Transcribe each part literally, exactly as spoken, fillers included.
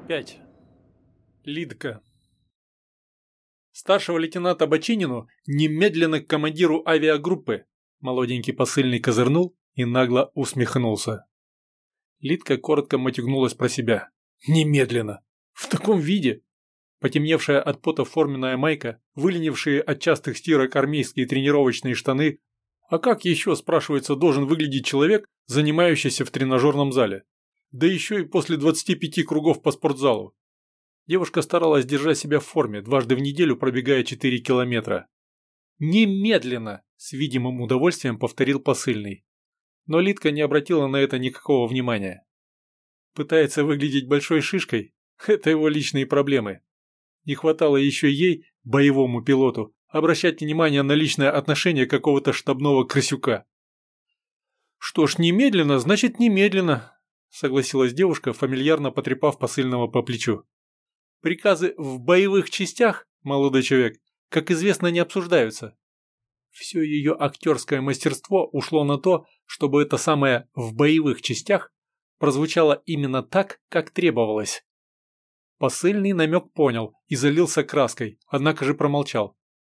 пять. Лидка. Старшего лейтенанта Бочинину немедленно к командиру авиагруппы. Молоденький посыльный козырнул и нагло усмехнулся. Лидка коротко матюгнулась про себя. Немедленно! В таком виде! Потемневшая от пота форменная майка, выленившие от частых стирок армейские тренировочные штаны. А как еще, спрашивается, должен выглядеть человек, занимающийся в тренажерном зале? Да еще и после двадцати пяти кругов по спортзалу. Девушка старалась держать себя в форме, дважды в неделю пробегая четыре километра. «Немедленно!» – с видимым удовольствием повторил посыльный. Но Лидка не обратила на это никакого внимания. Пытается выглядеть большой шишкой – это его личные проблемы. Не хватало еще ей, боевому пилоту, обращать внимание на личное отношение какого-то штабного крысюка. «Что ж, немедленно, значит немедленно», – согласилась девушка, фамильярно потрепав посыльного по плечу. «Приказы в боевых частях, молодой человек, как известно, не обсуждаются». Все ее актерское мастерство ушло на то, чтобы это самое «в боевых частях» прозвучало именно так, как требовалось. Посыльный намек понял и залился краской, однако же промолчал.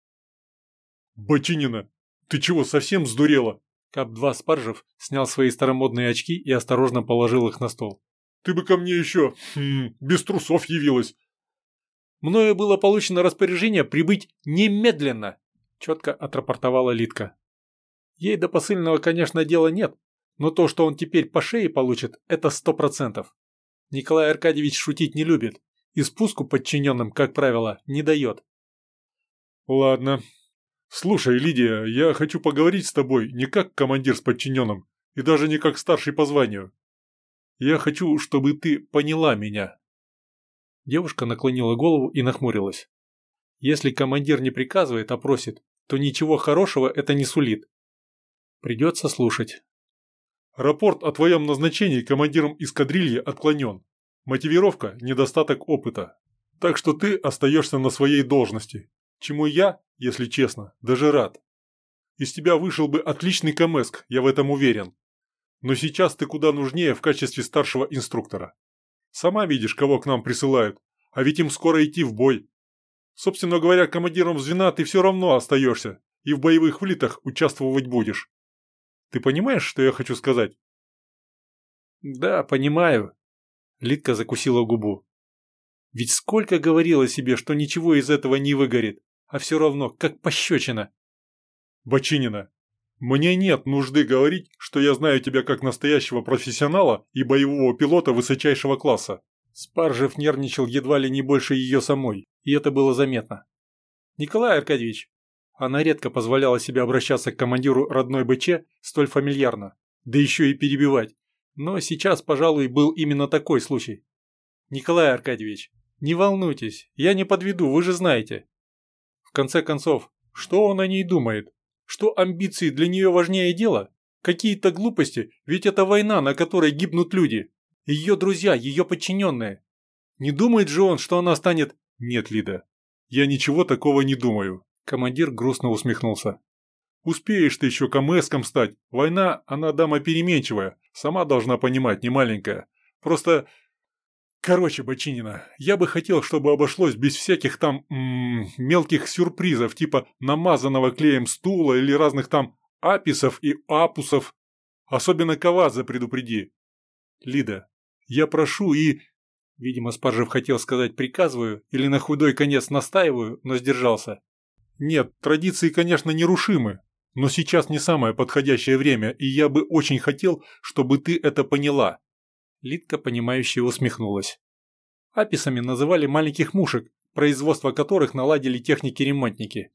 «Бочинина, ты чего, совсем сдурела?» Кап два Спаржев снял свои старомодные очки и осторожно положил их на стол. «Ты бы ко мне еще хм, без трусов явилась». «Мною было получено распоряжение прибыть немедленно», – четко отрапортовала Лидка. Ей до посыльного, конечно, дела нет, но то, что он теперь по шее получит, это сто процентов. Николай Аркадьевич шутить не любит и спуску подчиненным, как правило, не дает. «Ладно. Слушай, Лидия, я хочу поговорить с тобой не как командир с подчиненным и даже не как старший по званию. Я хочу, чтобы ты поняла меня». Девушка наклонила голову и нахмурилась. Если командир не приказывает, а просит, то ничего хорошего это не сулит. Придется слушать. «Рапорт о твоем назначении командиром эскадрильи отклонен. Мотивировка – недостаток опыта. Так что ты остаешься на своей должности. Чему я, если честно, даже рад. Из тебя вышел бы отличный камэск, я в этом уверен. Но сейчас ты куда нужнее в качестве старшего инструктора. Сама видишь, кого к нам присылают, а ведь им скоро идти в бой. Собственно говоря, командиром звена ты все равно остаешься и в боевых влитах участвовать будешь. Ты понимаешь, что я хочу сказать?» «Да, понимаю», – Лидка закусила губу. «Ведь сколько говорила себе, что ничего из этого не выгорит, а все равно, как пощечина». «Бочинина, мне нет нужды говорить, что я знаю тебя как настоящего профессионала и боевого пилота высочайшего класса». Спаржев нервничал едва ли не больше ее самой, и это было заметно. «Николай Аркадьевич». Она редко позволяла себе обращаться к командиру родной БЧ столь фамильярно, да еще и перебивать. Но сейчас, пожалуй, был именно такой случай. «Николай Аркадьевич, не волнуйтесь, я не подведу, вы же знаете». В конце концов, что он о ней думает? Что амбиции для нее важнее дела? Какие-то глупости, ведь это война, на которой гибнут люди. Ее друзья, ее подчиненные. Не думает же он, что она станет... «Нет, Лида, я ничего такого не думаю». Командир грустно усмехнулся. «Успеешь ты еще камэском стать. Война, она дама переменчивая. Сама должна понимать, не маленькая. Просто... Короче, Бочинина, я бы хотел, чтобы обошлось без всяких там м-м, мелких сюрпризов, типа намазанного клеем стула или разных там аписов и апусов. Особенно Кавадзе предупреди. Лида, я прошу и...» Видимо, Спаржев хотел сказать «приказываю» или на худой конец настаиваю, но сдержался. «Нет, традиции, конечно, нерушимы, но сейчас не самое подходящее время, и я бы очень хотел, чтобы ты это поняла». Лидка, понимающе усмехнулась. Аписами называли маленьких мушек, производство которых наладили техники-ремонтники.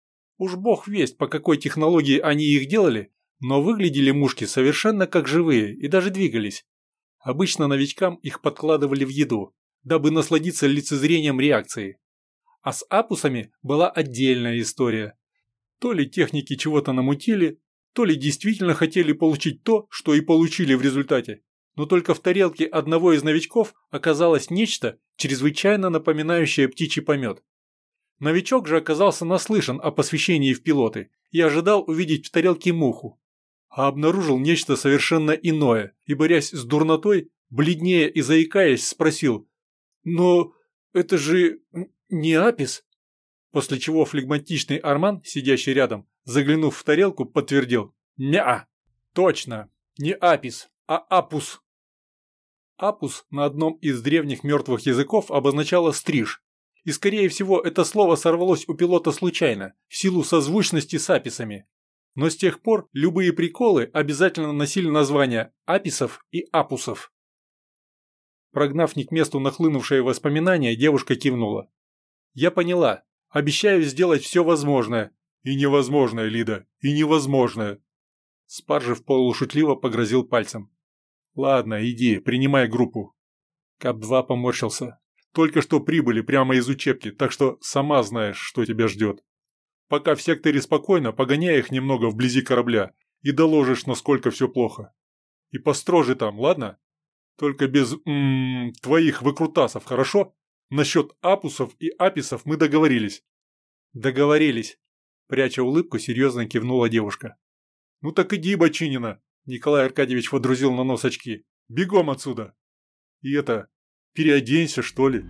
Уж бог весть, по какой технологии они их делали, но выглядели мушки совершенно как живые и даже двигались. Обычно новичкам их подкладывали в еду, дабы насладиться лицезрением реакции. А с апусами была отдельная история. То ли техники чего-то намутили, то ли действительно хотели получить то, что и получили в результате. Но только в тарелке одного из новичков оказалось нечто, чрезвычайно напоминающее птичий помет. Новичок же оказался наслышан о посвящении в пилоты и ожидал увидеть в тарелке муху. А обнаружил нечто совершенно иное и, борясь с дурнотой, бледнее и заикаясь, спросил: Но это же не Апис. После чего флегматичный Арман, сидящий рядом, заглянув в тарелку, подтвердил. Не-а. Точно. Не Апис, а Апус. Апус на одном из древних мертвых языков обозначало «стриж». И, скорее всего, это слово сорвалось у пилота случайно, в силу созвучности с аписами. Но с тех пор любые приколы обязательно носили названия аписов и апусов. Прогнав не к месту нахлынувшие воспоминания, девушка кивнула. «Я поняла. Обещаю сделать все возможное». «И невозможное, Лида, и невозможное». Спаржев полушутливо погрозил пальцем. «Ладно, иди, принимай группу». Кап два поморщился. «Только что прибыли прямо из учебки, так что сама знаешь, что тебя ждет. Пока в секторе спокойно, погоняй их немного вблизи корабля и доложишь, насколько все плохо. И построже там, ладно? Только без м-м, твоих выкрутасов, хорошо? Насчет апусов и аписов мы договорились». «Договорились», – пряча улыбку, серьезно кивнула девушка. «Ну так иди, Бочинина», – Николай Аркадьевич водрузил на нос очки. «Бегом отсюда. И это, переоденься, что ли».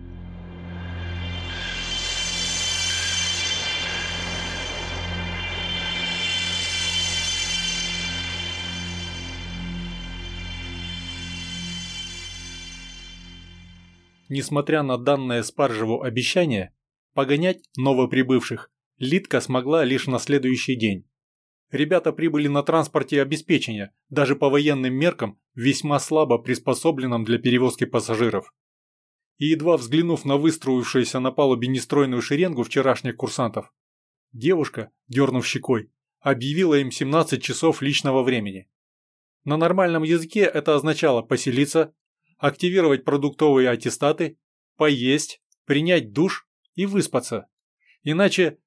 Несмотря на данное Спаржеву обещание, погонять новоприбывших Лидка смогла лишь на следующий день. Ребята прибыли на транспорте обеспечения, даже по военным меркам, весьма слабо приспособленном для перевозки пассажиров. И едва взглянув на выстроившуюся на палубе нестройную шеренгу вчерашних курсантов, девушка, дернув щекой, объявила им семнадцать часов личного времени. На нормальном языке это означало поселиться, активировать продуктовые аттестаты, поесть, принять душ и выспаться. Иначе...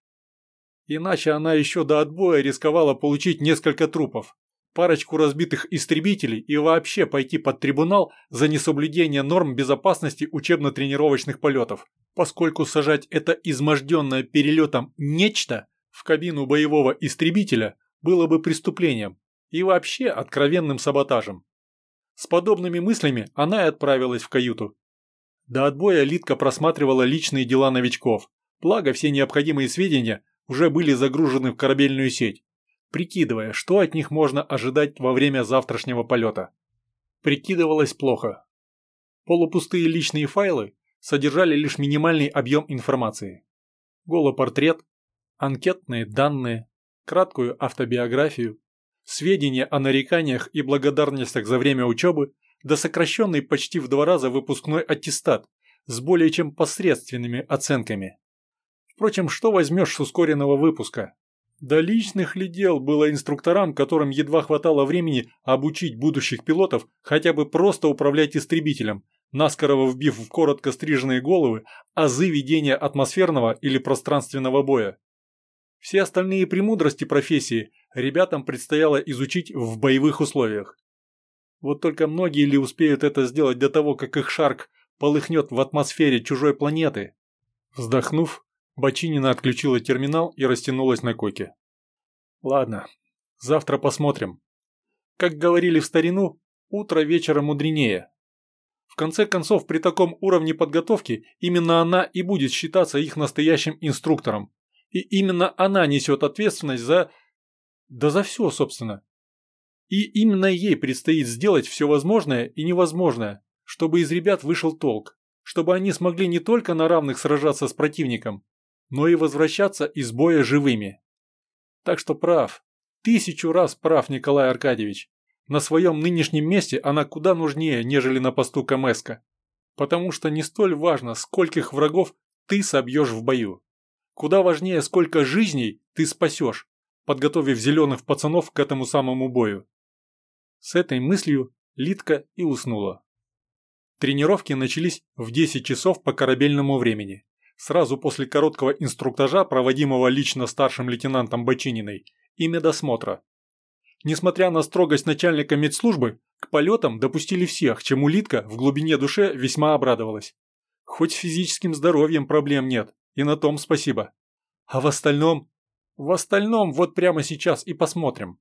Иначе она еще до отбоя рисковала получить несколько трупов, парочку разбитых истребителей и вообще пойти под трибунал за несоблюдение норм безопасности учебно-тренировочных полетов, поскольку сажать это изможденное перелетом нечто в кабину боевого истребителя было бы преступлением и вообще откровенным саботажем. С подобными мыслями она и отправилась в каюту. До отбоя Лидка просматривала личные дела новичков, благо все необходимые сведения уже были загружены в корабельную сеть, прикидывая, что от них можно ожидать во время завтрашнего полета. Прикидывалось плохо. Полупустые личные файлы содержали лишь минимальный объем информации. Голопортрет, анкетные данные, краткую автобиографию, сведения о нареканиях и благодарностях за время учебы, да сокращенный почти в два раза выпускной аттестат с более чем посредственными оценками. Впрочем, что возьмешь с ускоренного выпуска? Да личных ли дел было инструкторам, которым едва хватало времени обучить будущих пилотов хотя бы просто управлять истребителем, наскоро вбив в коротко стриженные головы азы ведения атмосферного или пространственного боя. Все остальные премудрости профессии ребятам предстояло изучить в боевых условиях. Вот только многие ли успеют это сделать до того, как их шарк полыхнет в атмосфере чужой планеты? Вздохнув, Бочинина отключила терминал и растянулась на койке. Ладно, завтра посмотрим. Как говорили в старину, утро вечера мудренее. В конце концов, при таком уровне подготовки именно она и будет считаться их настоящим инструктором. И именно она несет ответственность за... Да за все, собственно. И именно ей предстоит сделать все возможное и невозможное, чтобы из ребят вышел толк, чтобы они смогли не только на равных сражаться с противником, но и возвращаться из боя живыми. Так что прав, тысячу раз прав Николай Аркадьевич. На своем нынешнем месте она куда нужнее, нежели на посту Камэска. Потому что не столь важно, скольких врагов ты собьешь в бою. Куда важнее, сколько жизней ты спасешь, подготовив зеленых пацанов к этому самому бою. С этой мыслью Лидка и уснула. Тренировки начались в десять часов по корабельному времени, сразу после короткого инструктажа, проводимого лично старшим лейтенантом Бочининой, и медосмотра. Несмотря на строгость начальника медслужбы, к полетам допустили всех, чему Лидка в глубине души весьма обрадовалась. Хоть с физическим здоровьем проблем нет, и на том спасибо. А в остальном... В остальном вот прямо сейчас и посмотрим.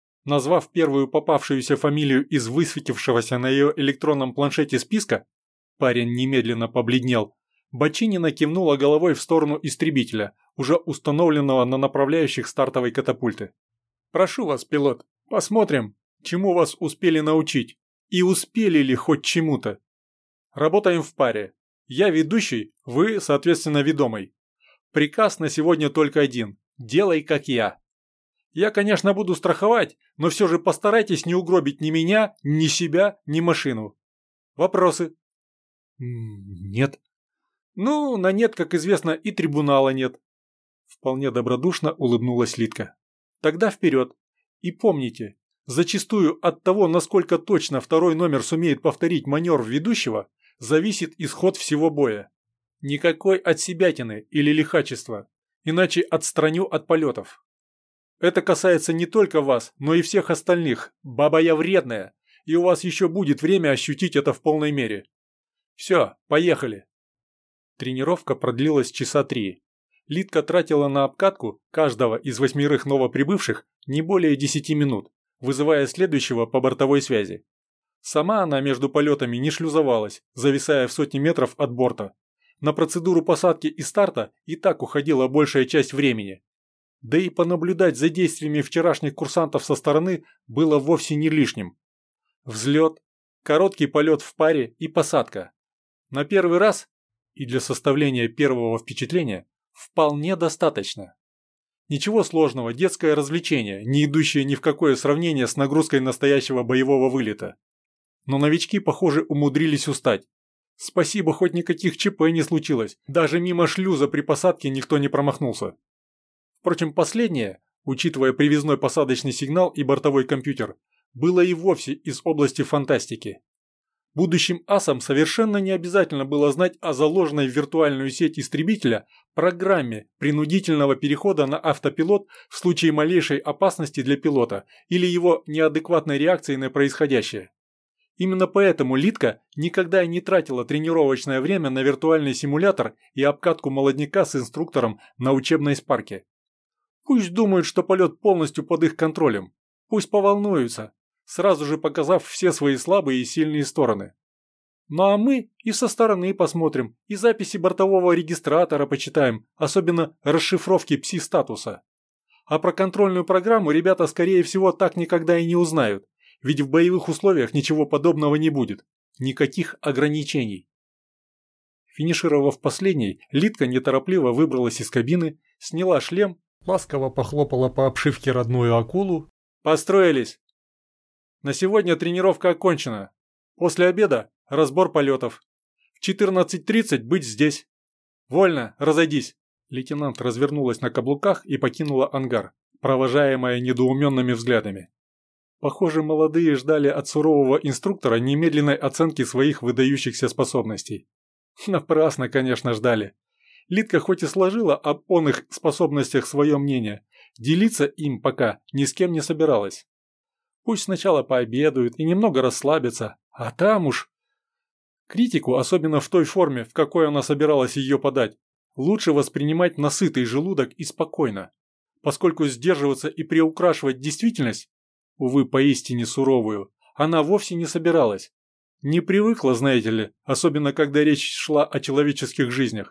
Назвав первую попавшуюся фамилию из высветившегося на ее электронном планшете списка, Парень немедленно побледнел. Бочинина кивнула головой в сторону истребителя, уже установленного на направляющих стартовой катапульты. «Прошу вас, пилот, посмотрим, чему вас успели научить. И успели ли хоть чему-то? Работаем в паре. Я ведущий, вы, соответственно, ведомый. Приказ на сегодня только один. Делай, как я. Я, конечно, буду страховать, но все же постарайтесь не угробить ни меня, ни себя, ни машину. Вопросы?» «Нет». «Ну, на нет, как известно, и трибунала нет». Вполне добродушно улыбнулась Литка. «Тогда вперед. И помните, зачастую от того, насколько точно второй номер сумеет повторить маневр ведущего, зависит исход всего боя. Никакой отсебятины или лихачества, иначе отстраню от полетов. Это касается не только вас, но и всех остальных. Баба я вредная, и у вас еще будет время ощутить это в полной мере. Все, поехали». Тренировка продлилась часа три. Литка тратила на обкатку каждого из восьмерых новоприбывших не более десяти минут, вызывая следующего по бортовой связи. Сама она между полетами не шлюзовалась, зависая в сотни метров от борта. На процедуру посадки и старта и так уходила большая часть времени. Да и понаблюдать за действиями вчерашних курсантов со стороны было вовсе не лишним. Взлет, короткий полет в паре и посадка. На первый раз и для составления первого впечатления вполне достаточно. Ничего сложного, детское развлечение, не идущее ни в какое сравнение с нагрузкой настоящего боевого вылета. Но новички, похоже, умудрились устать. Спасибо, хоть никаких ЧП не случилось, даже мимо шлюза при посадке никто не промахнулся. Впрочем, последнее, учитывая привязной посадочный сигнал и бортовой компьютер, было и вовсе из области фантастики. Будущим асам совершенно не обязательно было знать о заложенной в виртуальную сеть истребителя программе принудительного перехода на автопилот в случае малейшей опасности для пилота или его неадекватной реакции на происходящее. Именно поэтому Литка никогда и не тратила тренировочное время на виртуальный симулятор и обкатку молодняка с инструктором на учебной спарке. Пусть думают, что полет полностью под их контролем. Пусть поволнуются, сразу же показав все свои слабые и сильные стороны. Ну а мы и со стороны посмотрим, и записи бортового регистратора почитаем, особенно расшифровки пси-статуса. А про контрольную программу ребята, скорее всего, так никогда и не узнают, ведь в боевых условиях ничего подобного не будет. Никаких ограничений. Финишировав последней, Литка неторопливо выбралась из кабины, сняла шлем, ласково похлопала по обшивке родную акулу. «Построились! На сегодня тренировка окончена. После обеда разбор полетов. В четырнадцать тридцать быть здесь. Вольно, разойдись!» Лейтенант развернулась на каблуках и покинула ангар, провожаемая недоуменными взглядами. Похоже, молодые ждали от сурового инструктора немедленной оценки своих выдающихся способностей. Напрасно, конечно, ждали. Литка хоть и сложила об оных способностях свое мнение, делиться им пока ни с кем не собиралась. Пусть сначала пообедают и немного расслабятся, а там уж... Критику, особенно в той форме, в какой она собиралась ее подать, лучше воспринимать на сытый желудок и спокойно, поскольку сдерживаться и приукрашивать действительность, увы, поистине суровую, она вовсе не собиралась. Не привыкла, знаете ли, особенно когда речь шла о человеческих жизнях.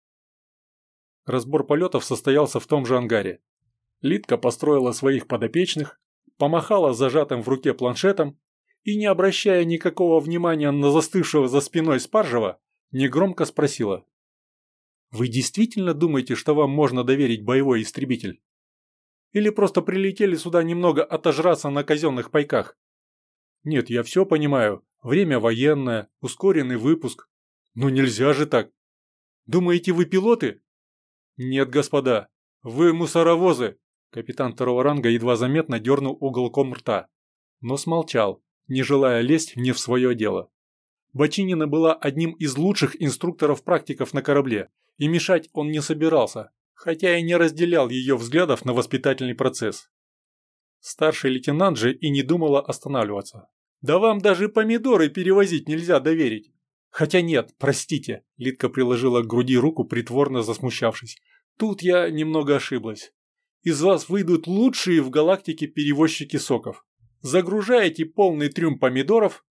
Разбор полетов состоялся в том же ангаре. Литка построила своих подопечных, помахала зажатым в руке планшетом и, не обращая никакого внимания на застывшего за спиной Спаржева, негромко спросила: «Вы действительно думаете, что вам можно доверить боевой истребитель? Или просто прилетели сюда немного отожраться на казенных пайках? Нет, я все понимаю, время военное, ускоренный выпуск. Но нельзя же так. Думаете, вы пилоты? Нет, господа, вы мусоровозы!» Капитан второго ранга едва заметно дернул уголком рта, но смолчал, не желая лезть не в свое дело. Бочинина была одним из лучших инструкторов-практиков на корабле, и мешать он не собирался, хотя и не разделял ее взглядов на воспитательный процесс. Старший лейтенант же и не думала останавливаться. «Да вам даже помидоры перевозить нельзя доверить!» «Хотя нет, простите», – Литка приложила к груди руку, притворно засмущавшись. «Тут я немного ошиблась. Из вас выйдут лучшие в галактике перевозчики соков. Загружаете полный трюм помидоров,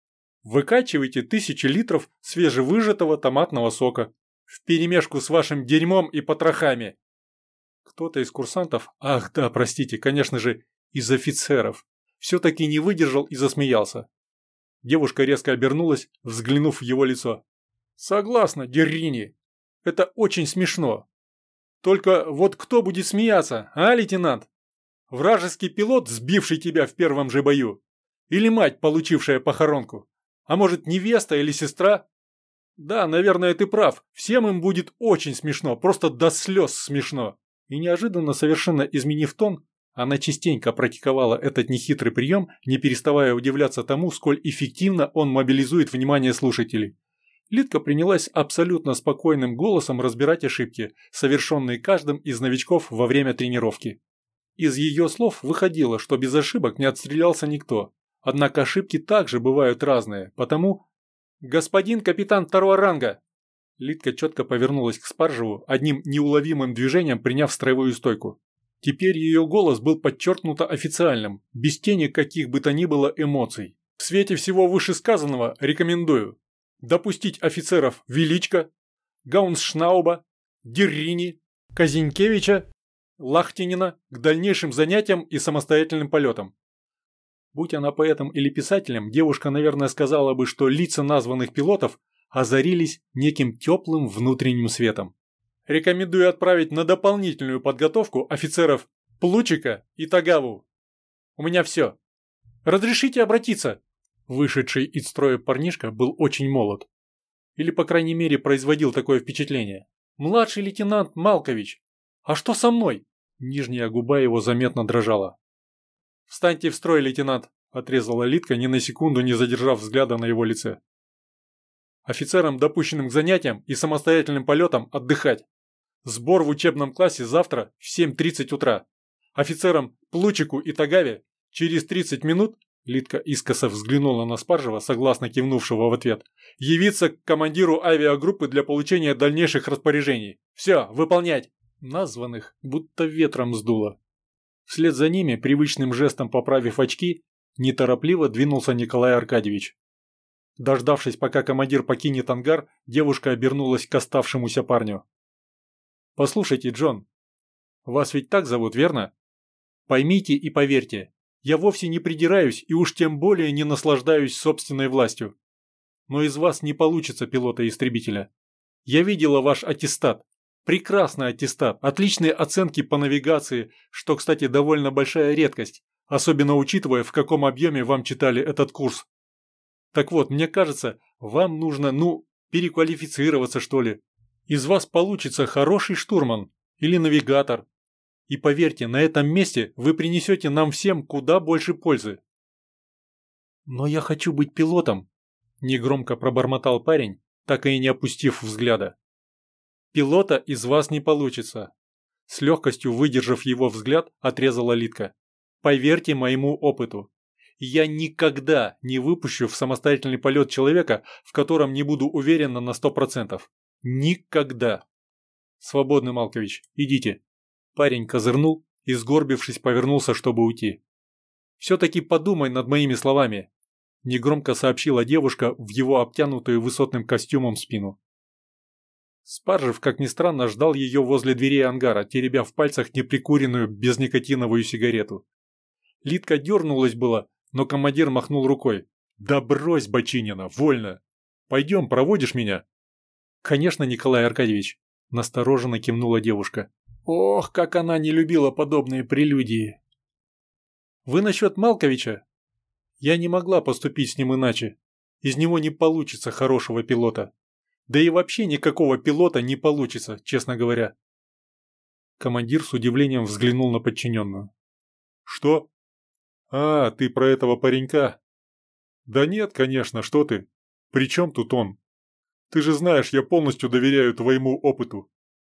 Выкачивайте тысячи литров свежевыжатого томатного сока вперемешку с вашим дерьмом и потрохами. Кто-то из курсантов, ах да, простите, конечно же, из офицеров, все-таки не выдержал и засмеялся. Девушка резко обернулась, взглянув в его лицо. Согласна, Деррини. Это очень смешно. Только вот кто будет смеяться, а, лейтенант? Вражеский пилот, сбивший тебя в первом же бою? Или мать, получившая похоронку? А может, невеста или сестра? Да, наверное, ты прав. Всем им будет очень смешно, просто до слез смешно. И неожиданно, совершенно изменив тон, она частенько практиковала этот нехитрый прием, не переставая удивляться тому, сколь эффективно он мобилизует внимание слушателей. Лидка принялась абсолютно спокойным голосом разбирать ошибки, совершенные каждым из новичков во время тренировки. Из ее слов выходило, что без ошибок не отстрелялся никто. Однако ошибки также бывают разные, потому... «Господин капитан второго ранга!» Лидка четко повернулась к Спаржеву, одним неуловимым движением приняв строевую стойку. Теперь ее голос был подчеркнуто официальным, без тени каких бы то ни было эмоций. В свете всего вышесказанного рекомендую допустить офицеров Величко, Гауншнауба, Деррини, Казинкевича, Лахтинина к дальнейшим занятиям и самостоятельным полетам. Будь она поэтом или писателем, девушка, наверное, сказала бы, что лица названных пилотов озарились неким теплым внутренним светом. Рекомендую отправить на дополнительную подготовку офицеров Плучика и Тагаву. У меня все. Разрешите обратиться? Вышедший из строя парнишка был очень молод. Или, по крайней мере, производил такое впечатление. Младший лейтенант Малкович. А что со мной? Нижняя губа его заметно дрожала. «Встаньте в строй, лейтенант», – отрезала Лидка, ни на секунду не задержав взгляда на его лице. «Офицерам, допущенным к занятиям и самостоятельным полетам, отдыхать. Сбор в учебном классе завтра в семь тридцать утра. Офицерам Плучику и Тагаве через тридцать минут», – Лидка искоса взглянула на Спаржева, согласно кивнувшего в ответ, – «явиться к командиру авиагруппы для получения дальнейших распоряжений. Все, выполнять». Названных будто ветром сдуло. Вслед за ними, привычным жестом поправив очки, неторопливо двинулся Николай Аркадьевич. Дождавшись, пока командир покинет ангар, девушка обернулась к оставшемуся парню. «Послушайте, Джон, вас ведь так зовут, верно? Поймите и поверьте, я вовсе не придираюсь и уж тем более не наслаждаюсь собственной властью. Но из вас не получится пилота-истребителя. Я видела ваш аттестат. Прекрасный аттестат, отличные оценки по навигации, что, кстати, довольно большая редкость, особенно учитывая, в каком объеме вам читали этот курс. Так вот, мне кажется, вам нужно, ну, переквалифицироваться, что ли. Из вас получится хороший штурман или навигатор. И поверьте, на этом месте вы принесете нам всем куда больше пользы». «Но я хочу быть пилотом», – негромко пробормотал парень, так и не опустив взгляда. «Пилота из вас не получится», – с легкостью выдержав его взгляд, отрезала Лидка. «Поверьте моему опыту. Я никогда не выпущу в самостоятельный полет человека, в котором не буду уверена на сто процентов. Никогда. Свободный, Малкович, идите». Парень козырнул и, сгорбившись, повернулся, чтобы уйти. «Все-таки подумай над моими словами», – негромко сообщила девушка в его обтянутую высотным костюмом спину. Спаржев, как ни странно, ждал ее возле дверей ангара, теребя в пальцах неприкуренную безникотиновую сигарету. Лидка дернулась было, но командир махнул рукой. «Да брось, Бочинина, вольно! Пойдем, проводишь меня?» «Конечно, Николай Аркадьевич», – настороженно кивнула девушка. Ох, как она не любила подобные прелюдии. «Вы насчет Малковича?» «Я не могла поступить с ним иначе. Из него не получится хорошего пилота. Да и вообще никакого пилота не получится, честно говоря». Командир с удивлением взглянул на подчиненную. «Что? А, ты про этого паренька?» «Да нет, конечно, что ты. При чем тут он? Ты же знаешь, я полностью доверяю твоему опыту».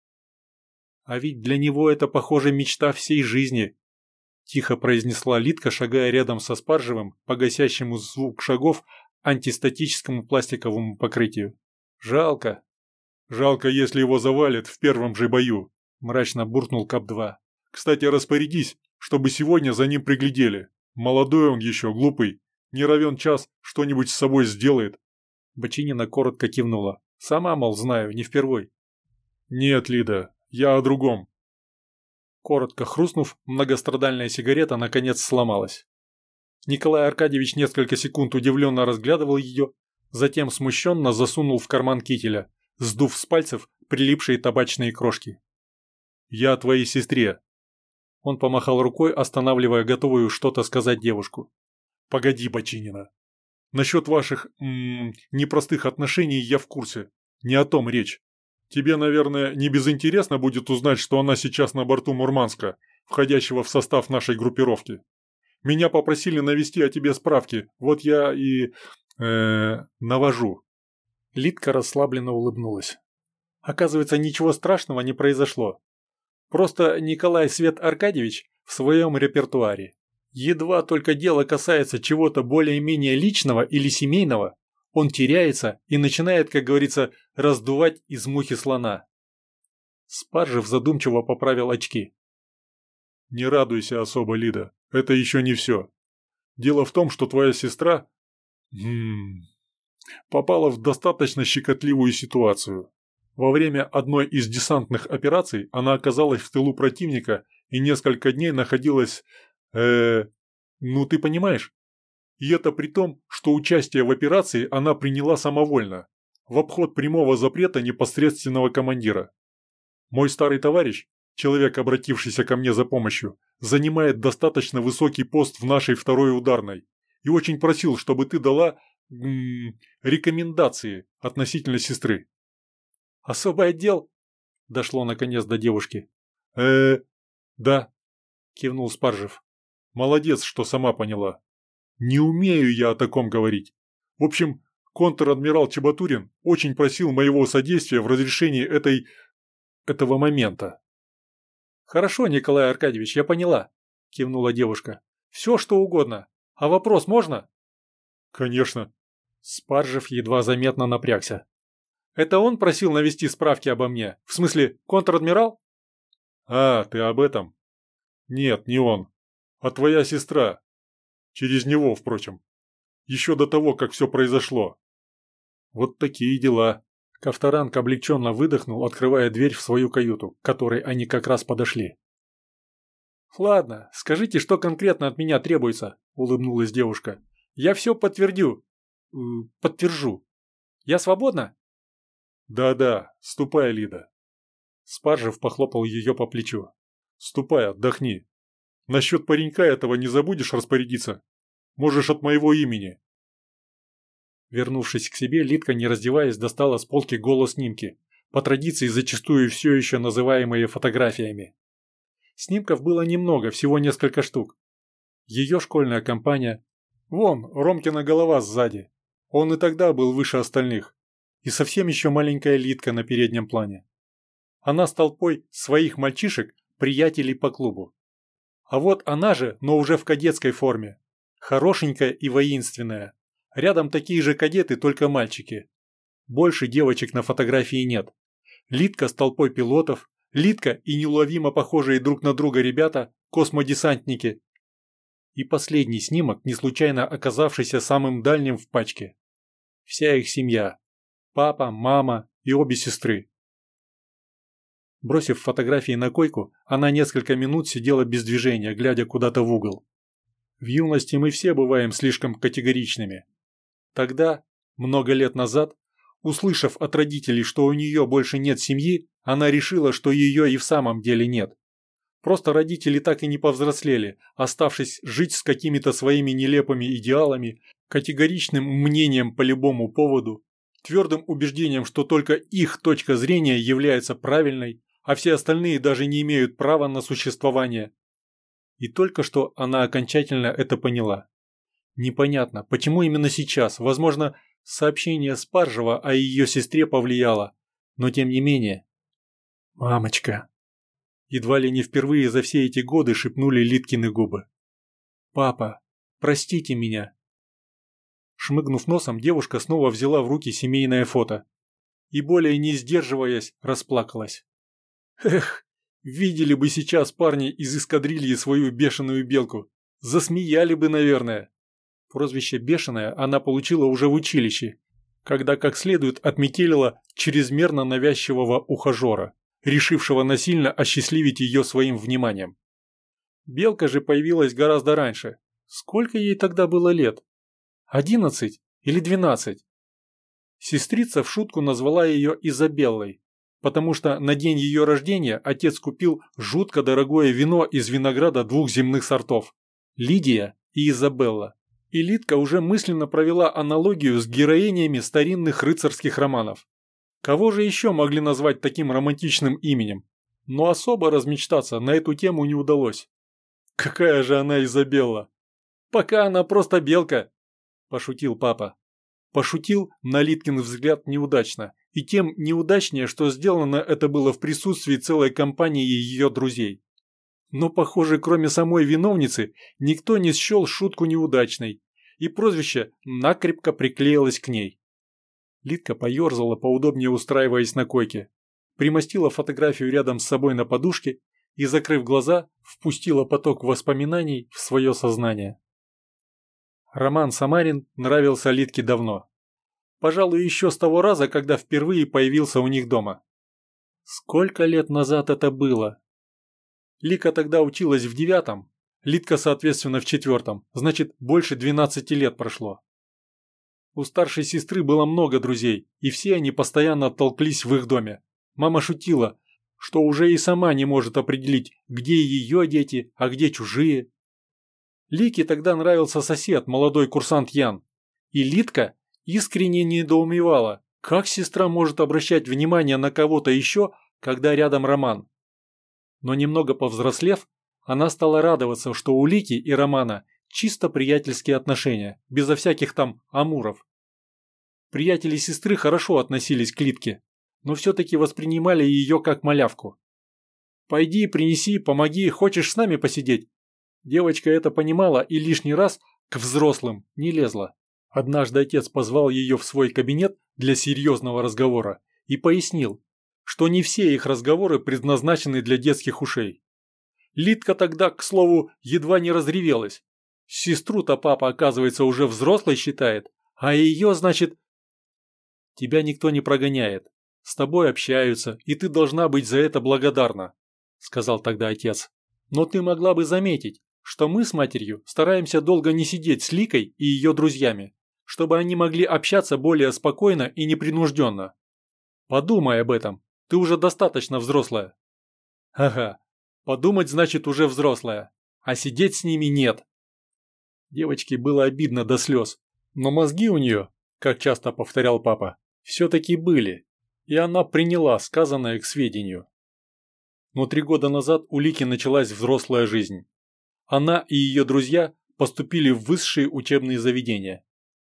«А ведь для него это, похоже, мечта всей жизни», – тихо произнесла Лидка, шагая рядом со Спаржевым по гасящему звук шагов антистатическому пластиковому покрытию. «Жалко». «Жалко, если его завалят в первом же бою», – мрачно буркнул Кап два. «Кстати, распорядись, чтобы сегодня за ним приглядели. Молодой он еще, глупый. Не равен час что-нибудь с собой сделает. Бочинина коротко кивнула. Сама, мол, знаю, не впервой. Нет, Лида, я о другом. Коротко хрустнув, многострадальная сигарета наконец сломалась. Николай Аркадьевич несколько секунд удивленно разглядывал ее, затем смущенно засунул в карман кителя, сдув с пальцев прилипшие табачные крошки. «Я твоей сестре». Он помахал рукой, останавливая готовую что-то сказать девушку. «Погоди, Бочинина. Насчет ваших м -м, непростых отношений я в курсе. Не о том речь. Тебе, наверное, не безинтересно будет узнать, что она сейчас на борту Мурманска, входящего в состав нашей группировки. Меня попросили навести о тебе справки, вот я и... Э, навожу». Лидка расслабленно улыбнулась. Оказывается, ничего страшного не произошло. Просто Николай Свет Аркадьевич в своем репертуаре. Едва только дело касается чего-то более-менее личного или семейного, он теряется и начинает, как говорится, раздувать из мухи слона. Спаржев задумчиво поправил очки. «Не радуйся особо, Лида, это еще не все. Дело в том, что твоя сестра м -м, попала в достаточно щекотливую ситуацию. Во время одной из десантных операций она оказалась в тылу противника и несколько дней находилась... Э, ну ты понимаешь? И это при том, что участие в операции она приняла самовольно, в обход прямого запрета непосредственного командира. Мой старый товарищ, человек, обратившийся ко мне за помощью, занимает достаточно высокий пост в нашей второй ударной и очень просил, чтобы ты дала м, рекомендации относительно сестры». «Особый отдел?» – дошло наконец до девушки. э да», – кивнул Спаржев. «Молодец, что сама поняла. Не умею я о таком говорить. В общем, контр-адмирал Чебатурин очень просил моего содействия в разрешении этой... этого момента». «Хорошо, Николай Аркадьевич, я поняла», – кивнула девушка. «Все, что угодно. А вопрос можно?» «Конечно». Спаржев едва заметно напрягся. «Это он просил навести справки обо мне? В смысле, контр-адмирал?» «А, ты об этом?» «Нет, не он. А твоя сестра. Через него, впрочем. Еще до того, как все произошло». «Вот такие дела». Ковторанг облегченно выдохнул, открывая дверь в свою каюту, к которой они как раз подошли. «Ладно, скажите, что конкретно от меня требуется», – улыбнулась девушка. «Я все подтвердю. Э, подтвержу. Я свободна?» «Да-да, ступай, Лида». Спаржев похлопал ее по плечу. «Ступай, отдохни. Насчет паренька этого не забудешь распорядиться? Можешь от моего имени». Вернувшись к себе, Лидка, не раздеваясь, достала с полки голоснимки, по традиции зачастую все еще называемые фотографиями. Снимков было немного, всего несколько штук. Ее школьная компания. Вон, Ромкина голова сзади. Он и тогда был выше остальных. И совсем еще маленькая Лидка на переднем плане. Она с толпой своих мальчишек, приятелей по клубу. А вот она же, но уже в кадетской форме. Хорошенькая и воинственная. Рядом такие же кадеты, только мальчики. Больше девочек на фотографии нет. Лидка с толпой пилотов, Лидка и неуловимо похожие друг на друга ребята, космодесантники. И последний снимок, не случайно оказавшийся самым дальним в пачке. Вся их семья. Папа, мама и обе сестры. Бросив фотографии на койку, она несколько минут сидела без движения, глядя куда-то в угол. В юности мы все бываем слишком категоричными. Тогда, много лет назад, услышав от родителей, что у нее больше нет семьи, она решила, что ее и в самом деле нет. Просто родители так и не повзрослели, оставшись жить с какими-то своими нелепыми идеалами, категоричным мнением по любому поводу, твердым убеждением, что только их точка зрения является правильной, а все остальные даже не имеют права на существование. И только что она окончательно это поняла. Непонятно, почему именно сейчас, возможно, сообщение Спаржева о ее сестре повлияло, но тем не менее. «Мамочка!» Едва ли не впервые за все эти годы шепнули Лидкины губы. «Папа, простите меня!» Шмыгнув носом, девушка снова взяла в руки семейное фото и, более не сдерживаясь, расплакалась. Эх, видели бы сейчас парни из эскадрильи свою бешеную белку, засмеяли бы, наверное. Прозвище «Бешеная» она получила уже в училище, когда как следует отметелила чрезмерно навязчивого ухажера, решившего насильно осчастливить ее своим вниманием. Белка же появилась гораздо раньше. Сколько ей тогда было лет? Одиннадцать или двенадцать? Сестрица в шутку назвала ее Изабеллой, потому что на день ее рождения отец купил жутко дорогое вино из винограда двух земных сортов – Лидия и Изабелла. И Лидка уже мысленно провела аналогию с героинями старинных рыцарских романов. Кого же еще могли назвать таким романтичным именем? Но особо размечтаться на эту тему не удалось. Какая же она Изабелла? Пока она просто белка, пошутил папа. Пошутил, на Литкин взгляд, неудачно. И тем неудачнее, что сделано это было в присутствии целой компании ее друзей. Но, похоже, кроме самой виновницы, никто не счел шутку неудачной, и прозвище накрепко приклеилось к ней. Литка поерзала, поудобнее устраиваясь на койке, примостила фотографию рядом с собой на подушке и, закрыв глаза, впустила поток воспоминаний в свое сознание. Роман Самарин нравился Литке давно. Пожалуй, еще с того раза, когда впервые появился у них дома. Сколько лет назад это было? Лика тогда училась в девятом, Литка, соответственно, в четвертом, значит, больше двенадцати лет прошло. У старшей сестры было много друзей, и все они постоянно толклись в их доме. Мама шутила, что уже и сама не может определить, где ее дети, а где чужие. Лике тогда нравился сосед, молодой курсант Ян, и Литка искренне недоумевала, как сестра может обращать внимание на кого-то еще, когда рядом Роман. Но немного повзрослев, она стала радоваться, что у Лики и Романа чисто приятельские отношения, безо всяких там амуров. Приятели сестры хорошо относились к Литке, но все-таки воспринимали ее как малявку. «Пойди, принеси, помоги, хочешь с нами посидеть?» Девочка это понимала и лишний раз к взрослым не лезла. Однажды отец позвал ее в свой кабинет для серьезного разговора и пояснил, что не все их разговоры предназначены для детских ушей. Литка тогда, к слову, едва не разревелась. Сестру-то папа, оказывается, уже взрослой считает, а ее, значит... Тебя никто не прогоняет, с тобой общаются, и ты должна быть за это благодарна, сказал тогда отец. Но ты могла бы заметить, что мы с матерью стараемся долго не сидеть с Ликой и ее друзьями, чтобы они могли общаться более спокойно и непринужденно. Подумай об этом, ты уже достаточно взрослая. Ага, подумать значит уже взрослая, а сидеть с ними нет. Девочке было обидно до слез, но мозги у нее, как часто повторял папа, все-таки были, и она приняла сказанное к сведению. Но три года назад у Лики началась взрослая жизнь. Она и ее друзья поступили в высшие учебные заведения.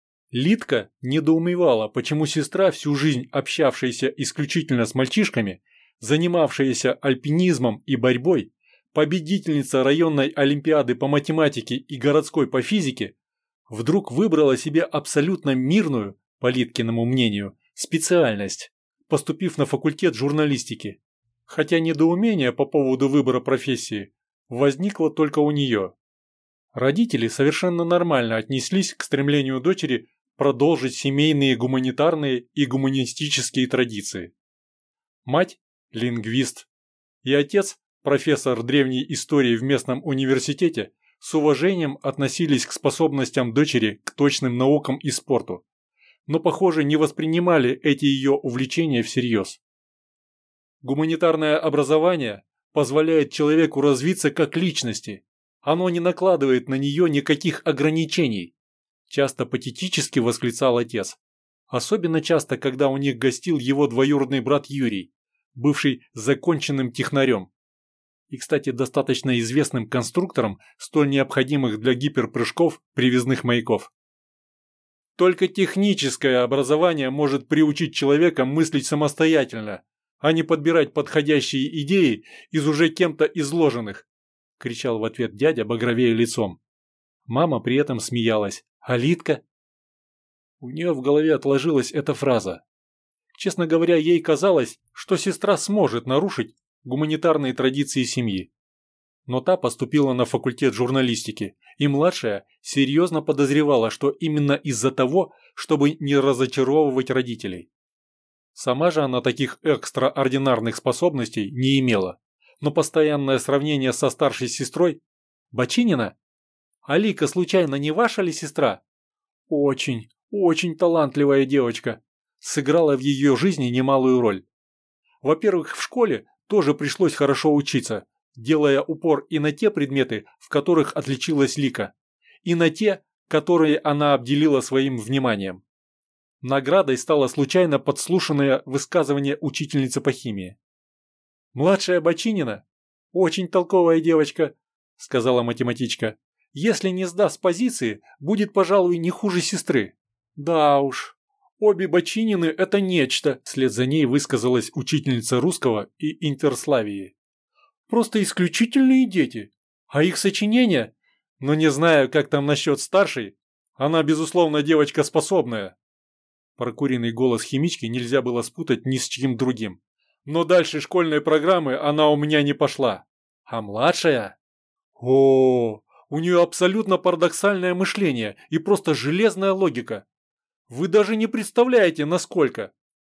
Литка недоумевала, почему сестра, всю жизнь общавшаяся исключительно с мальчишками, занимавшаяся альпинизмом и борьбой, победительница районной олимпиады по математике и городской по физике, вдруг выбрала себе абсолютно мирную, по Литкиному мнению, специальность, поступив на факультет журналистики. Хотя недоумение по поводу выбора профессии возникло только у нее. Родители совершенно нормально отнеслись к стремлению дочери продолжить семейные гуманитарные и гуманистические традиции. Мать – лингвист, и отец – профессор древней истории в местном университете, с уважением относились к способностям дочери к точным наукам и спорту, но, похоже, не воспринимали эти ее увлечения всерьез. Гуманитарное образование позволяет человеку развиться как личности, оно не накладывает на нее никаких ограничений, часто патетически восклицал отец. Особенно часто, когда у них гостил его двоюродный брат Юрий, бывший законченным технарем. И, кстати, достаточно известным конструктором столь необходимых для гиперпрыжков привязных маяков. Только техническое образование может приучить человека мыслить самостоятельно, а не подбирать подходящие идеи из уже кем-то изложенных, кричал в ответ дядя, багровея лицом. Мама при этом смеялась. А Литка? У нее в голове отложилась эта фраза. Честно говоря, ей казалось, что сестра сможет нарушить гуманитарные традиции семьи. но та поступила на факультет журналистики, и младшая серьезно подозревала, что именно из-за того, чтобы не разочаровывать родителей. Сама же она таких экстраординарных способностей не имела, но постоянное сравнение со старшей сестрой... Бочинина? Алика случайно не ваша ли сестра? Очень, очень талантливая девочка. Сыграла в ее жизни немалую роль. Во-первых, в школе тоже пришлось хорошо учиться, делая упор и на те предметы, в которых отличилась Лика, и на те, которые она обделила своим вниманием. Наградой стало случайно подслушанное высказывание учительницы по химии. «Младшая Бочинина? Очень толковая девочка», — сказала математичка. «Если не сдаст позиции, будет, пожалуй, не хуже сестры». «Да уж, обе Бочинины — это нечто», — вслед за ней высказалась учительница русского и интерславии. «Просто исключительные дети. А их сочинения? Но не знаю, как там насчет старшей. Она, безусловно, девочка способная». Прокуренный голос химички нельзя было спутать ни с чьим другим. «Но дальше школьной программы она у меня не пошла. А младшая? О, у нее абсолютно парадоксальное мышление и просто железная логика. Вы даже не представляете, насколько».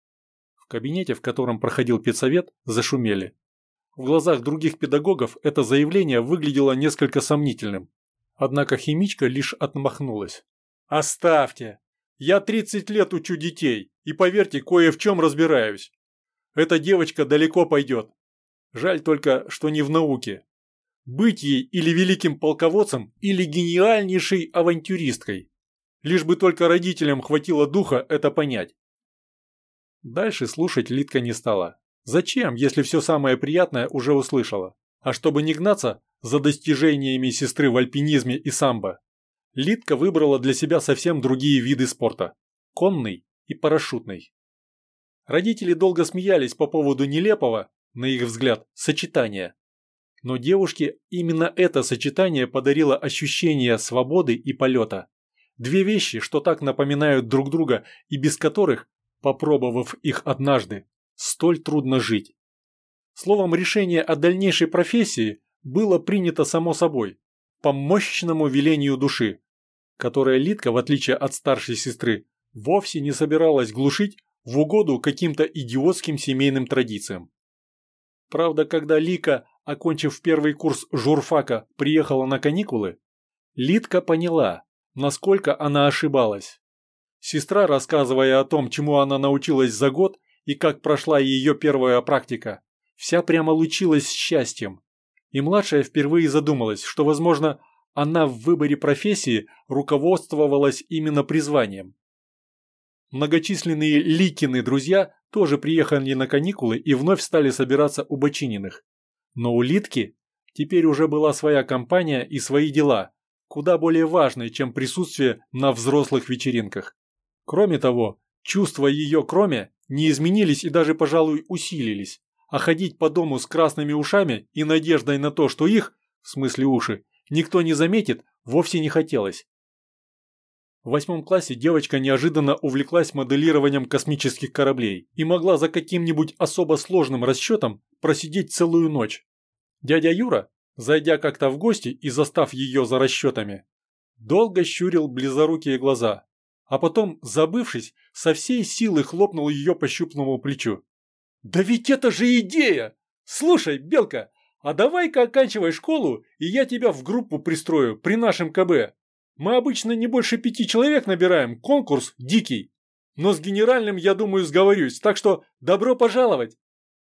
В кабинете, в котором проходил педсовет, зашумели. В глазах других педагогов это заявление выглядело несколько сомнительным. Однако химичка лишь отмахнулась. «Оставьте! Я тридцать лет учу детей, и, поверьте, кое в чем разбираюсь. Эта девочка далеко пойдет. Жаль только, что не в науке. Быть ей или великим полководцем, или гениальнейшей авантюристкой. Лишь бы только родителям хватило духа это понять». Дальше слушать Литка не стала. Зачем, если все самое приятное уже услышала? А чтобы не гнаться за достижениями сестры в альпинизме и самбо, Литка выбрала для себя совсем другие виды спорта – конный и парашютный. Родители долго смеялись по поводу нелепого, на их взгляд, сочетания. Но девушке именно это сочетание подарило ощущение свободы и полета. Две вещи, что так напоминают друг друга и без которых, попробовав их однажды, столь трудно жить. Словом, решение о дальнейшей профессии было принято само собой, по мощному велению души, которое Литка, в отличие от старшей сестры, вовсе не собиралась глушить в угоду каким-то идиотским семейным традициям. Правда, когда Лика, окончив первый курс журфака, приехала на каникулы, Литка поняла, насколько она ошибалась. Сестра, рассказывая о том, чему она научилась за год и как прошла ее первая практика, вся прямо лучилась счастьем. И младшая впервые задумалась, что, возможно, она в выборе профессии руководствовалась именно призванием. Многочисленные Ликины друзья тоже приехали на каникулы и вновь стали собираться у Бочининых. Но у Литки теперь уже была своя компания и свои дела, куда более важные, чем присутствие на взрослых вечеринках. Кроме того, чувства ее кроме не изменились и даже, пожалуй, усилились, а ходить по дому с красными ушами и надеждой на то, что их, в смысле уши, никто не заметит, вовсе не хотелось. В восьмом классе девочка неожиданно увлеклась моделированием космических кораблей и могла за каким-нибудь особо сложным расчетом просидеть целую ночь. Дядя Юра, зайдя как-то в гости и застав ее за расчетами, долго щурил близорукие глаза, а потом, забывшись, со всей силы хлопнул ее по щупленному плечу. «Да ведь это же идея! Слушай, Белка, а давай-ка оканчивай школу, и я тебя в группу пристрою при нашем КБ. Мы обычно не больше пяти человек набираем, конкурс дикий. Но с генеральным, я думаю, сговорюсь, так что добро пожаловать!»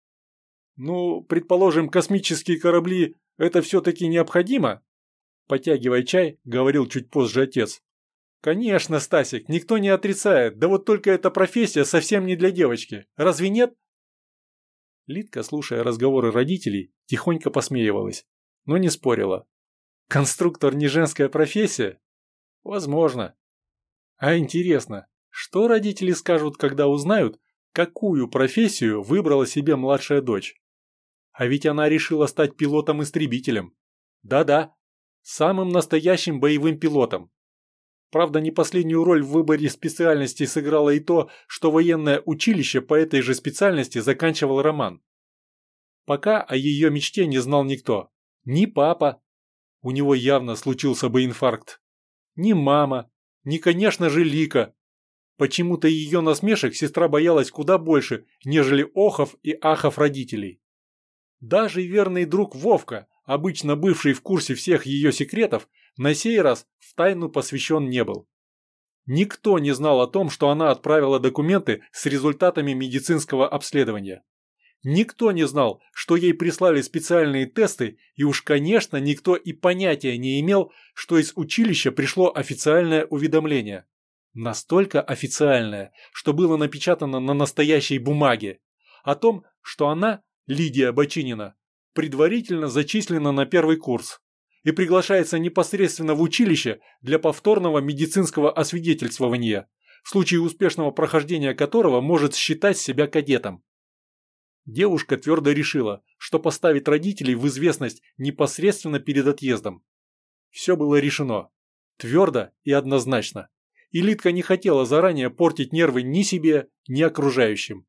«Ну, предположим, космические корабли – это все-таки необходимо?» Потягивая чай, говорил чуть позже отец. «Конечно, Стасик, никто не отрицает, да вот только эта профессия совсем не для девочки. Разве нет?» Литка, слушая разговоры родителей, тихонько посмеивалась, но не спорила. «Конструктор не женская профессия? Возможно. А интересно, что родители скажут, когда узнают, какую профессию выбрала себе младшая дочь? А ведь она решила стать пилотом-истребителем. Да-да, самым настоящим боевым пилотом. Правда, не последнюю роль в выборе специальности сыграло и то, что военное училище по этой же специальности заканчивал Роман. Пока о ее мечте не знал никто, ни папа, у него явно случился бы инфаркт, ни мама, ни, конечно же, Лика. Почему-то ее насмешек сестра боялась куда больше, нежели охов и ахов родителей. Даже верный друг Вовка, обычно бывший в курсе всех ее секретов, на сей раз в тайну посвящен не был. Никто не знал о том, что она отправила документы с результатами медицинского обследования. Никто не знал, что ей прислали специальные тесты, и уж, конечно, никто и понятия не имел, что из училища пришло официальное уведомление. Настолько официальное, что было напечатано на настоящей бумаге, о том, что она, Лидия Бочинина, предварительно зачислена на первый курс и приглашается непосредственно в училище для повторного медицинского освидетельствования, в случае успешного прохождения которого может считать себя кадетом. Девушка твердо решила, что поставит родителей в известность непосредственно перед отъездом. Все было решено. Твердо и однозначно. И Лидка не хотела заранее портить нервы ни себе, ни окружающим.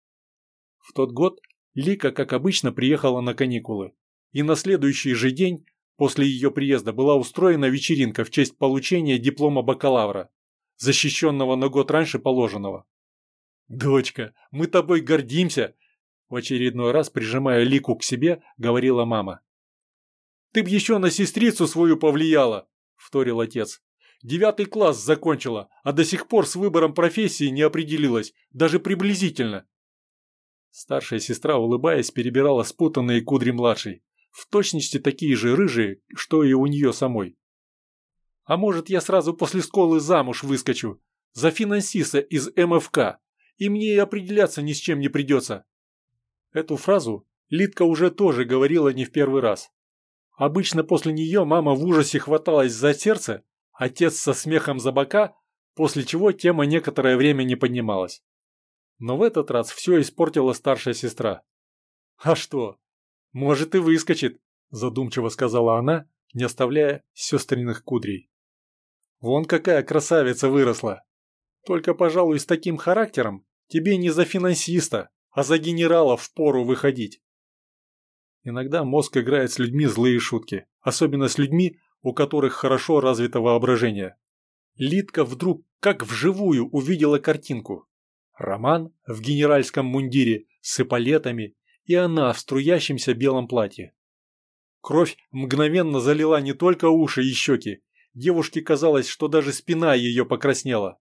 В тот год Лика, как обычно, приехала на каникулы. И на следующий же день после ее приезда была устроена вечеринка в честь получения диплома бакалавра, защищенного на год раньше положенного. «Дочка, мы тобой гордимся!» В очередной раз, прижимая Лику к себе, говорила мама. «Ты б еще на сестрицу свою повлияла!» – вторил отец. «Девятый класс закончила, а до сих пор с выбором профессии не определилась, даже приблизительно!» Старшая сестра, улыбаясь, перебирала спутанные кудри младшей, в точности такие же рыжие, что и у нее самой. «А может, я сразу после школы замуж выскочу, за финансиста из эм эф ка, и мне и определяться ни с чем не придется!» Эту фразу Лидка уже тоже говорила не в первый раз. Обычно после нее мама в ужасе хваталась за сердце, отец со смехом за бока, после чего тема некоторое время не поднималась. Но в этот раз все испортила старшая сестра. «А что? Может и выскочит», – задумчиво сказала она, не оставляя сестриных кудрей. «Вон какая красавица выросла. Только, пожалуй, с таким характером тебе не за финансиста, а за генерала впору выходить». Иногда мозг играет с людьми злые шутки, особенно с людьми, у которых хорошо развито воображение. Лидка вдруг как вживую увидела картинку. Роман в генеральском мундире с эполетами и она в струящемся белом платье. Кровь мгновенно залила не только уши и щеки, девушке казалось, что даже спина ее покраснела.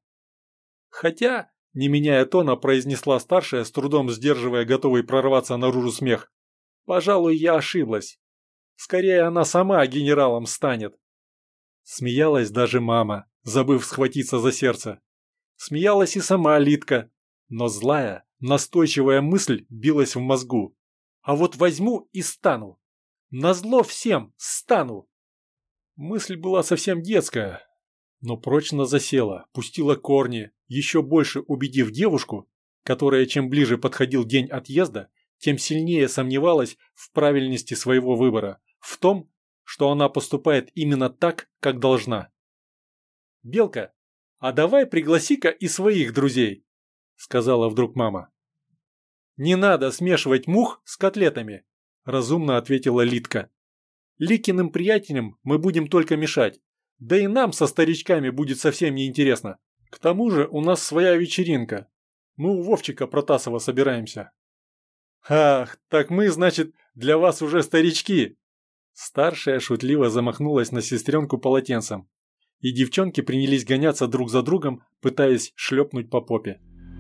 Хотя, не меняя тона, произнесла старшая, с трудом сдерживая готовый прорваться наружу смех. «Пожалуй, я ошиблась. Скорее она сама генералом станет». Смеялась даже мама, забыв схватиться за сердце. Смеялась и сама Лидка, но злая, настойчивая мысль билась в мозгу. «А вот возьму и стану. Назло всем стану». Мысль была совсем детская, но прочно засела, пустила корни, еще больше убедив девушку, которая чем ближе подходил день отъезда, тем сильнее сомневалась в правильности своего выбора, в том, что она поступает именно так, как должна. «Белка, а давай пригласи-ка и своих друзей», — сказала вдруг мама. «Не надо смешивать мух с котлетами», — разумно ответила Лидка. «Ликиным приятелям мы будем только мешать, да и нам со старичками будет совсем неинтересно. К тому же у нас своя вечеринка. Мы у Вовчика Протасова собираемся». «Ах, так мы, значит, для вас уже старички!» Старшая шутливо замахнулась на сестренку полотенцем, и девчонки принялись гоняться друг за другом, пытаясь шлепнуть по попе.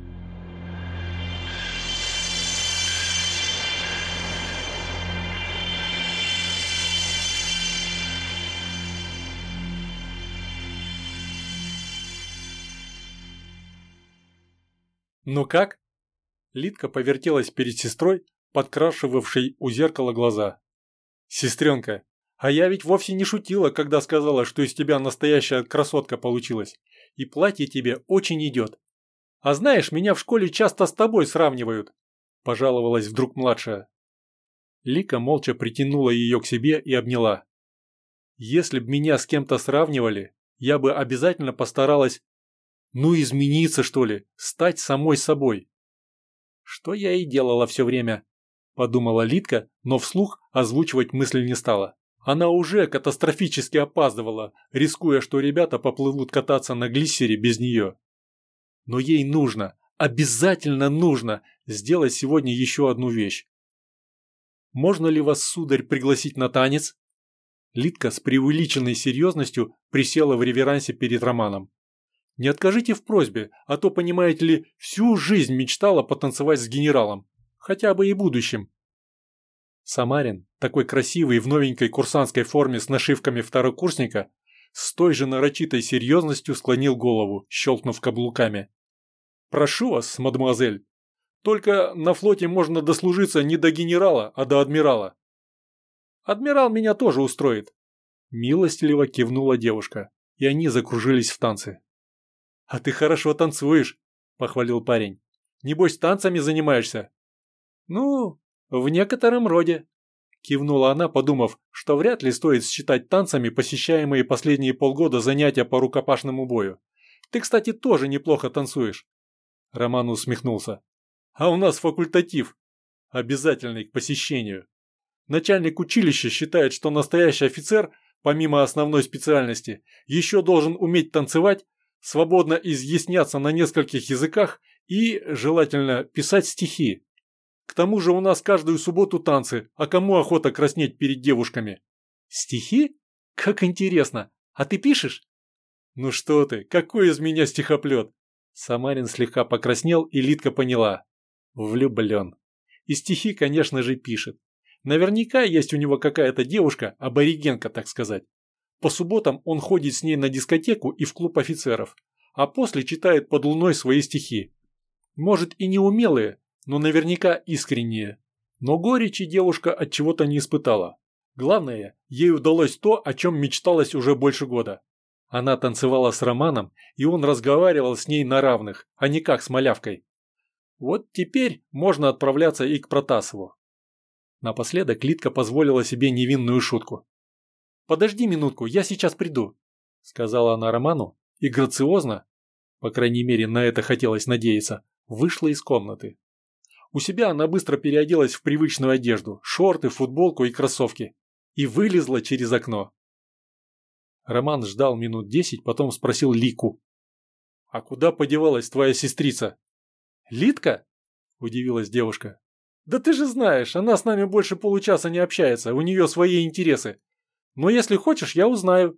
«Ну как?» Лидка повертелась перед сестрой, подкрашивавшей у зеркала глаза. «Сестренка, а я ведь вовсе не шутила, когда сказала, что из тебя настоящая красотка получилась, и платье тебе очень идет. А знаешь, меня в школе часто с тобой сравнивают», – пожаловалась вдруг младшая. Лика молча притянула ее к себе и обняла. «Если б меня с кем-то сравнивали, я бы обязательно постаралась, ну, измениться, что ли, стать самой собой». «Что я и делала все время», – подумала Лидка, но вслух озвучивать мысль не стала. Она уже катастрофически опаздывала, рискуя, что ребята поплывут кататься на глиссере без нее. Но ей нужно, обязательно нужно сделать сегодня еще одну вещь. «Можно ли вас, сударь, пригласить на танец?» Лидка с преувеличенной серьезностью присела в реверансе перед Романом. «Не откажите в просьбе, а то, понимаете ли, всю жизнь мечтала потанцевать с генералом, хотя бы и будущим». Самарин, такой красивый в новенькой курсантской форме с нашивками второкурсника, с той же нарочитой серьезностью склонил голову, щелкнув каблуками. «Прошу вас, мадемуазель, только на флоте можно дослужиться не до генерала, а до адмирала». «Адмирал меня тоже устроит», – милостливо кивнула девушка, и они закружились в танце. «А ты хорошо танцуешь», – похвалил парень. «Небось, танцами занимаешься?» «Ну, в некотором роде», – кивнула она, подумав, что вряд ли стоит считать танцами посещаемые последние полгода занятия по рукопашному бою. «Ты, кстати, тоже неплохо танцуешь». Роман усмехнулся. «А у нас факультатив, обязательный к посещению. Начальник училища считает, что настоящий офицер, помимо основной специальности, еще должен уметь танцевать, свободно изъясняться на нескольких языках и, желательно, писать стихи. К тому же у нас каждую субботу танцы, а кому охота краснеть перед девушками?» «Стихи? Как интересно! А ты пишешь?» «Ну что ты, какой из меня стихоплет?» Самарин слегка покраснел, и Лидка поняла. Влюблен. И стихи, конечно же, пишет. Наверняка есть у него какая-то девушка, аборигенка, так сказать. По субботам он ходит с ней на дискотеку и в клуб офицеров, а после читает под луной свои стихи. Может, и неумелые, но наверняка искренние. Но горечи девушка от чего-то не испытала. Главное, ей удалось то, о чем мечталось уже больше года. Она танцевала с Романом, и он разговаривал с ней на равных, а не как с малявкой. Вот теперь можно отправляться и к Протасову. Напоследок Лидка позволила себе невинную шутку. «Подожди минутку, я сейчас приду», – сказала она Роману и грациозно, по крайней мере на это хотелось надеяться, вышла из комнаты. У себя она быстро переоделась в привычную одежду, шорты, футболку и кроссовки, и вылезла через окно. Роман ждал минут десять, потом спросил Лику. «А куда подевалась твоя сестрица?» «Лидка?» – удивилась девушка. «Да ты же знаешь, она с нами больше получаса не общается, у нее свои интересы. Но если хочешь, я узнаю».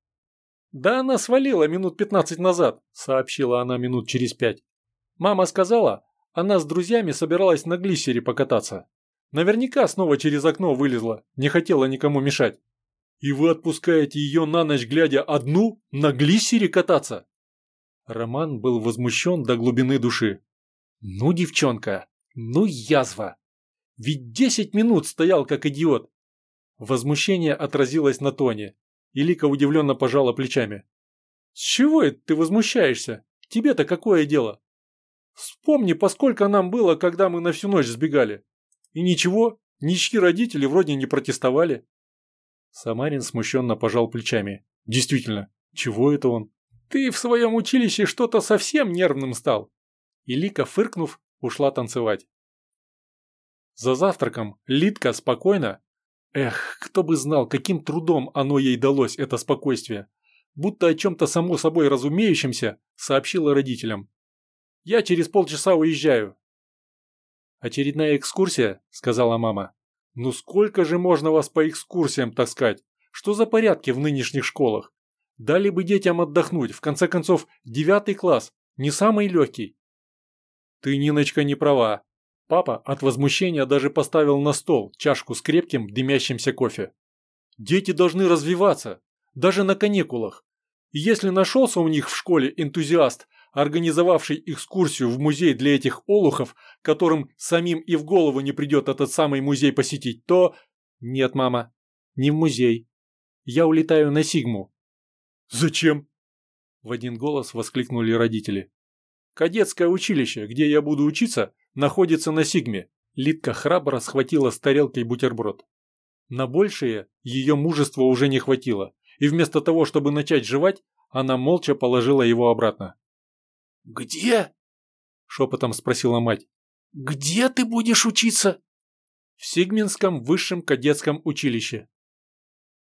«Да она свалила минут пятнадцать назад», – сообщила она минут через пять. «Мама сказала, она с друзьями собиралась на глиссере покататься. Наверняка снова через окно вылезла, не хотела никому мешать». «И вы отпускаете ее на ночь, глядя одну, на глиссере кататься?» Роман был возмущен до глубины души. «Ну, девчонка, ну язва! Ведь десять минут стоял как идиот!» Возмущение отразилось на тоне, и Лика удивленно пожала плечами. «С чего это ты возмущаешься? Тебе-то какое дело? Вспомни, поскольку нам было, когда мы на всю ночь сбегали. И ничего, ничьи родители вроде не протестовали». Самарин смущенно пожал плечами. «Действительно, чего это он? Ты в своем училище что-то совсем нервным стал». И Лика, фыркнув, ушла танцевать. За завтраком Лидка спокойно, эх, кто бы знал, каким трудом оно ей далось, это спокойствие, будто о чем-то само собой разумеющемся, сообщила родителям. «Я через полчаса уезжаю». «Очередная экскурсия?» – сказала мама. «Ну сколько же можно вас по экскурсиям таскать? Что за порядки в нынешних школах? Дали бы детям отдохнуть, в конце концов, девятый класс, не самый легкий». «Ты, Ниночка, не права». Папа от возмущения даже поставил на стол чашку с крепким дымящимся кофе. «Дети должны развиваться, даже на каникулах. И если нашелся у них в школе энтузиаст, организовавший экскурсию в музей для этих олухов, которым самим и в голову не придет этот самый музей посетить, то...» «Нет, мама, не в музей. Я улетаю на Сигму». «Зачем?» – в один голос воскликнули родители. «Кадетское училище, где я буду учиться, находится на Сигме». Лидка храбро схватила с тарелкой бутерброд. На большее ее мужества уже не хватило, и вместо того, чтобы начать жевать, она молча положила его обратно. «Где?» – шепотом спросила мать. «Где ты будешь учиться?» «В Сигминском высшем кадетском училище».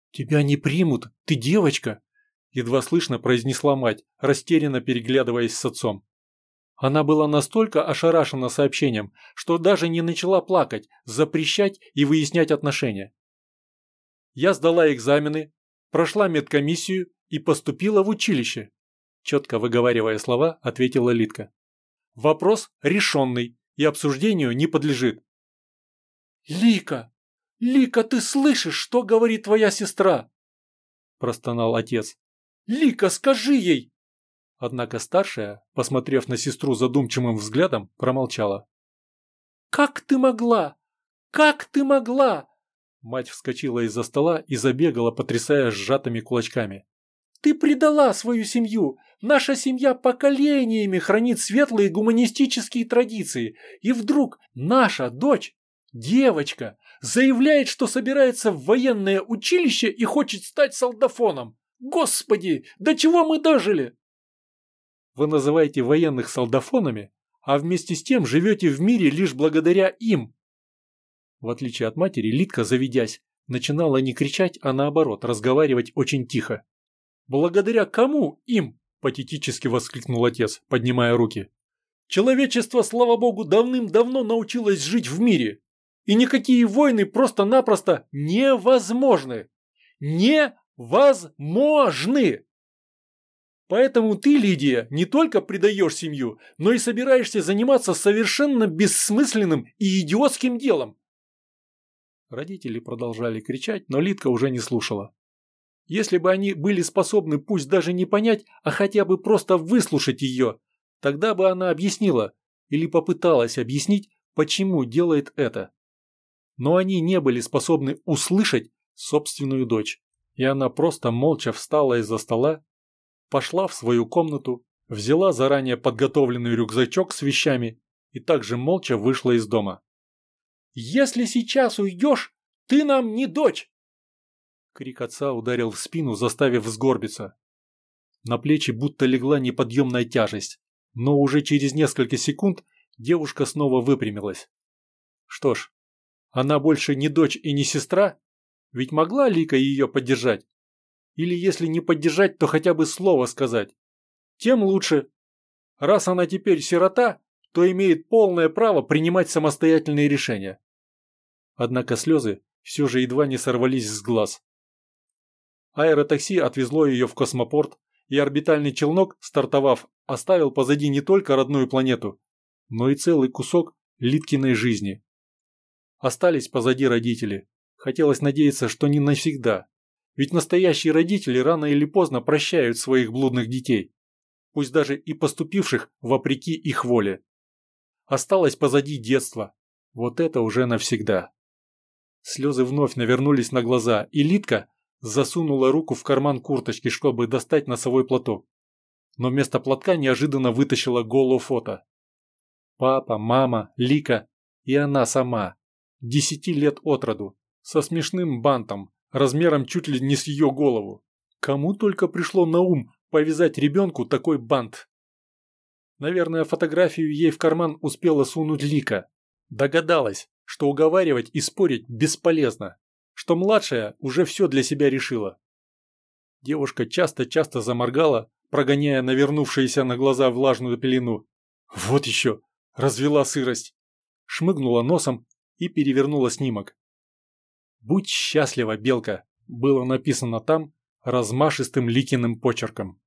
«Тебя не примут, ты девочка!» Едва слышно произнесла мать, растерянно переглядываясь с отцом. Она была настолько ошарашена сообщением, что даже не начала плакать, запрещать и выяснять отношения. «Я сдала экзамены, прошла медкомиссию и поступила в училище», четко выговаривая слова, ответила Лидка. «Вопрос решенный и обсуждению не подлежит». «Лика! Лика, ты слышишь, что говорит твоя сестра?» простонал отец. «Лика, скажи ей!» Однако старшая, посмотрев на сестру задумчивым взглядом, промолчала. «Как ты могла? Как ты могла?» Мать вскочила из-за стола и забегала, потрясая сжатыми кулачками. «Ты предала свою семью! Наша семья поколениями хранит светлые гуманистические традиции, и вдруг наша дочь, девочка, заявляет, что собирается в военное училище и хочет стать солдафоном! Господи, до чего мы дожили?» «Вы называете военных солдафонами, а вместе с тем живете в мире лишь благодаря им». В отличие от матери, Лидка, заведясь, начинала не кричать, а наоборот, разговаривать очень тихо. «Благодаря кому им?» – патетически воскликнул отец, поднимая руки. «Человечество, слава богу, давным-давно научилось жить в мире. И никакие войны просто-напросто невозможны. Невозможны! Поэтому ты, Лидия, не только предаешь семью, но и собираешься заниматься совершенно бессмысленным и идиотским делом». Родители продолжали кричать, но Лидка уже не слушала. Если бы они были способны пусть даже не понять, а хотя бы просто выслушать ее, тогда бы она объяснила или попыталась объяснить, почему делает это. Но они не были способны услышать собственную дочь, и она просто молча встала из-за стола, пошла в свою комнату, взяла заранее подготовленный рюкзачок с вещами и также молча вышла из дома. «Если сейчас уйдешь, ты нам не дочь!» Крик отца ударил в спину, заставив сгорбиться. На плечи будто легла неподъемная тяжесть, но уже через несколько секунд девушка снова выпрямилась. Что ж, она больше не дочь и не сестра, ведь могла Лика ее поддержать? Или если не поддержать, то хотя бы слово сказать. Тем лучше. Раз она теперь сирота, то имеет полное право принимать самостоятельные решения. Однако слезы все же едва не сорвались с глаз. Аэротакси отвезло ее в космопорт, и орбитальный челнок, стартовав, оставил позади не только родную планету, но и целый кусок Лидкиной жизни. Остались позади родители. Хотелось надеяться, что не навсегда. Ведь настоящие родители рано или поздно прощают своих блудных детей, пусть даже и поступивших вопреки их воле. Осталось позади детство. Вот это уже навсегда. Слезы вновь навернулись на глаза, и Лидка засунула руку в карман курточки, чтобы достать носовой платок. Но вместо платка неожиданно вытащила голофото. Папа, мама, Лика и она сама. Десяти лет от роду, со смешным бантом, размером чуть ли не с ее голову. Кому только пришло на ум повязать ребенку такой бант? Наверное, фотографию ей в карман успела сунуть Лика. Догадалась, что уговаривать и спорить бесполезно, что младшая уже все для себя решила. Девушка часто-часто заморгала, прогоняя навернувшуюся на глаза влажную пелену. Вот еще, развела сырость. Шмыгнула носом и перевернула снимок. «Будь счастлива, Белка», было написано там размашистым Ликиным почерком.